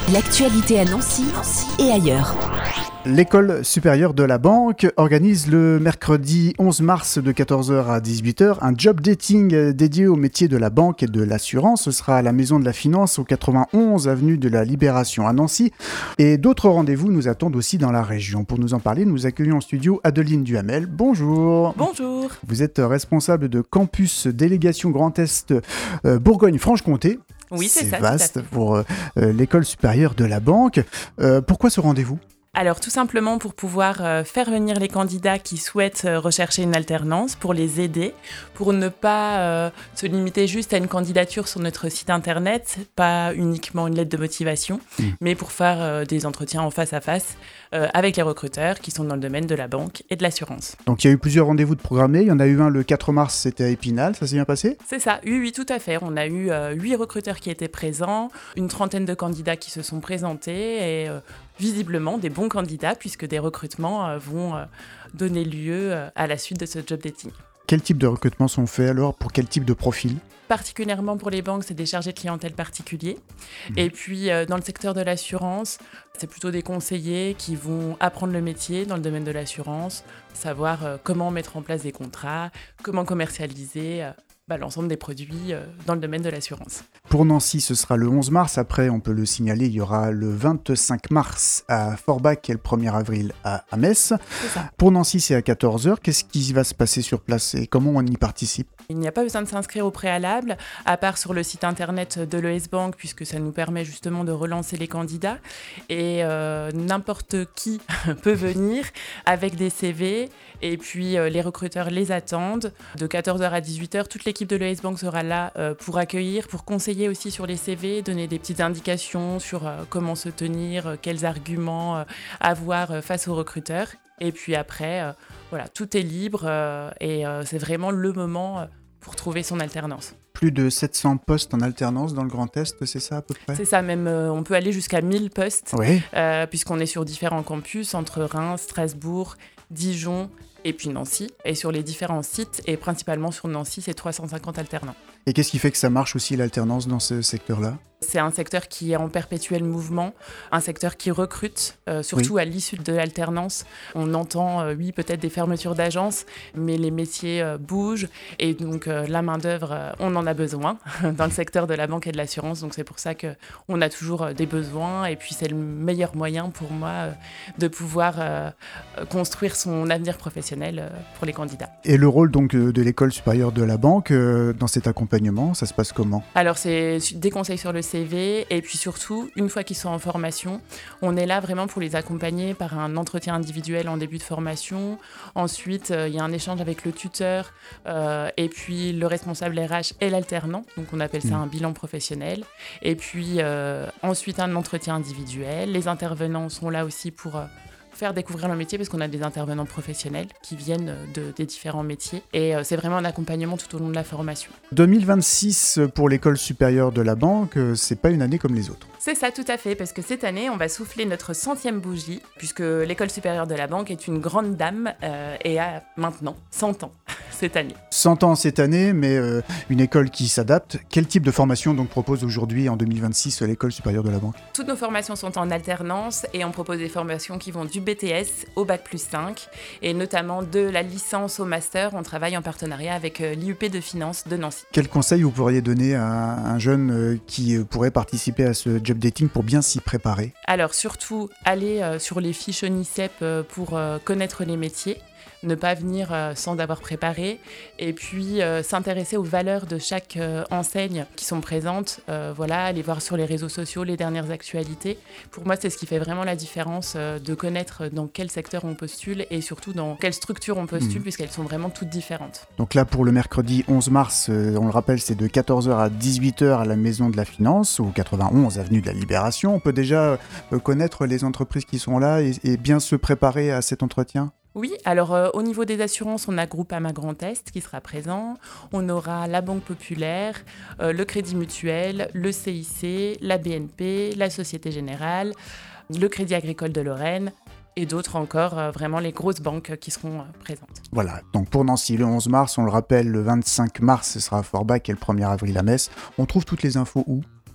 L'actualité à Nancy et ailleurs. L'École supérieure de la banque organise le mercredi 11 mars de 14h à 18h un job dating dédié au métier de la banque et de l'assurance. Ce sera à la Maison de la Finance au 91 avenue de la Libération à Nancy. Et d'autres rendez-vous nous attendent aussi dans la région. Pour nous en parler, nous accueillons en studio Adeline Duhamel. Bonjour. Bonjour. Vous êtes responsable de campus délégation Grand Est Bourgogne-Franche-Comté. Oui, c'est ça. Vaste pour l'École supérieure de la banque. Pourquoi ce rendez-vous ? Alors tout simplement pour pouvoir faire venir les candidats qui souhaitent rechercher une alternance, pour les aider, pour ne pas se limiter juste à une candidature sur notre site internet, pas uniquement une lettre de motivation, mais pour faire des entretiens en face à face avec les recruteurs qui sont dans le domaine de la banque et de l'assurance. Donc il y a eu plusieurs rendez-vous de programmés, il y en a eu un le 4 mars, c'était à Épinal, ça s'est bien passé ? C'est ça, oui, tout à fait. On a eu 8 recruteurs qui étaient présents, une trentaine de candidats qui se sont présentés et visiblement des bons candidats puisque des recrutements vont donner lieu à la suite de ce job dating. Quel type de recrutements sont faits alors ? Pour quel type de profil ? Particulièrement pour les banques, c'est des chargés de clientèle particuliers. Et puis, dans le secteur de l'assurance, c'est plutôt des conseillers qui vont apprendre le métier dans le domaine de l'assurance, savoir comment mettre en place des contrats, comment commercialiser l'ensemble des produits dans le domaine de l'assurance. Pour Nancy, ce sera le 11 mars. Après, on peut le signaler, il y aura le 25 mars à Forbach et le 1er avril à Metz. C'est ça. Pour Nancy, c'est à 14h. Qu'est-ce qui va se passer sur place et comment on y participe ? Il n'y a pas besoin de s'inscrire au préalable, à part sur le site internet de l'ES Bank, puisque ça nous permet justement de relancer les candidats. Et n'importe qui peut venir avec des CV. Et puis, les recruteurs les attendent. De 14h à 18h, toute l'équipe de l'ES Bank sera là pour accueillir, pour conseiller aussi sur les CV, donner des petites indications sur comment se tenir, quels arguments avoir face aux recruteurs. Et puis après, tout est libre et c'est vraiment le moment pour trouver son alternance. Plus de 700 postes en alternance dans le Grand Est, c'est ça à peu près ? C'est ça, même on peut aller jusqu'à 1000 postes, Oui. puisqu'on est sur différents campus, entre Reims, Strasbourg, Dijon et puis Nancy. Et sur les différents sites, et principalement sur Nancy, c'est 350 alternants. Et qu'est-ce qui fait que ça marche aussi l'alternance dans ce secteur-là ? C'est un secteur qui est en perpétuel mouvement, un secteur qui recrute, surtout à l'issue de l'alternance. On entend, peut-être des fermetures d'agences, mais les métiers bougent. Et donc, la main-d'œuvre, on en a besoin dans le secteur de la banque et de l'assurance. Donc, c'est pour ça qu'on a toujours des besoins. Et puis, c'est le meilleur moyen pour moi de pouvoir construire son avenir professionnel pour les candidats. Et le rôle donc de l'École supérieure de la banque dans cet accompagnement, ça se passe comment ? Alors, c'est des conseils sur le CV et puis surtout, une fois qu'ils sont en formation, on est là vraiment pour les accompagner par un entretien individuel en début de formation. Ensuite, il y a un échange avec le tuteur et puis le responsable RH et l'alternant. Donc, on appelle ça un bilan professionnel. Et puis, ensuite, un entretien individuel. Les intervenants sont là aussi pour faire découvrir le métier parce qu'on a des intervenants professionnels qui viennent des différents métiers et c'est vraiment un accompagnement tout au long de la formation. 2026 pour l'École supérieure de la banque, c'est pas une année comme les autres. C'est ça, tout à fait, parce que cette année, on va souffler notre 100e bougie, puisque l'École supérieure de la banque est une grande dame et a maintenant 100 ans cette année. 100 ans cette année, mais une école qui s'adapte. Quel type de formation donc propose aujourd'hui en 2026 l'École supérieure de la banque ? Toutes nos formations sont en alternance et on propose des formations qui vont du BTS au Bac+5 et notamment de la licence au master. On travaille en partenariat avec l'IUP de finance de Nancy. Quel conseil vous pourriez donner à un jeune qui pourrait participer à ce job dating pour bien s'y préparer ? Alors surtout, aller sur les fiches ONICEP pour connaître les métiers. Ne pas venir sans avoir préparé et puis s'intéresser aux valeurs de chaque enseigne qui sont présentes, aller voir sur les réseaux sociaux les dernières actualités. Pour moi, c'est ce qui fait vraiment la différence de connaître dans quel secteur on postule et surtout dans quelle structure on postule puisqu'elles sont vraiment toutes différentes. Donc là, pour le mercredi 11 mars, on le rappelle, c'est de 14h à 18h à la Maison de la Finance, au 91 avenue de la Libération. On peut déjà connaître les entreprises qui sont là et bien se préparer à cet entretien ? Oui, alors au niveau des assurances, on a Groupama Grand Est qui sera présent. On aura la Banque Populaire, le Crédit Mutuel, le CIC, la BNP, la Société Générale, le Crédit Agricole de Lorraine et d'autres encore, vraiment les grosses banques qui seront présentes. Voilà, donc pour Nancy, le 11 mars, on le rappelle, le 25 mars, ce sera à Forbach et le 1er avril à Metz. On trouve toutes les infos où ?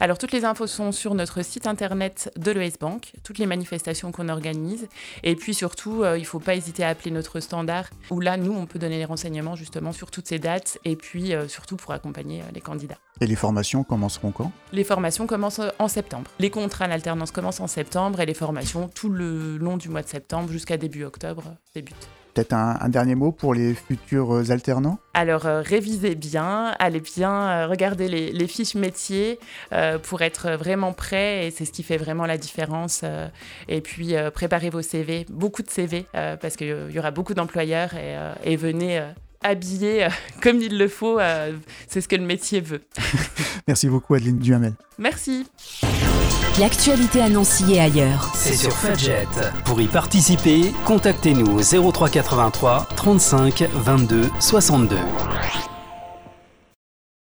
Alors, toutes les infos sont sur notre site internet de l'ES Bank, toutes les manifestations qu'on organise. Et puis surtout, il ne faut pas hésiter à appeler notre standard, où là, nous, on peut donner les renseignements justement sur toutes ces dates et puis surtout pour accompagner les candidats. Et les formations commenceront quand ? Les formations commencent en septembre. Les contrats d'alternance commencent en septembre et les formations tout le long du mois de septembre jusqu'à début octobre débutent. Peut-être un dernier mot pour les futurs alternants ? Alors, révisez bien, allez bien regarder les fiches métiers pour être vraiment prêt, et c'est ce qui fait vraiment la différence. Et puis, préparez vos CV, beaucoup de CV, parce qu'il y aura beaucoup d'employeurs, et venez habillés comme il le faut, c'est ce que le métier veut. Merci beaucoup Adeline Duhamel. Merci. L'actualité à Nancy et ailleurs. C'est sur Fudget. Pour y participer, contactez-nous au 03 83 35 22 62.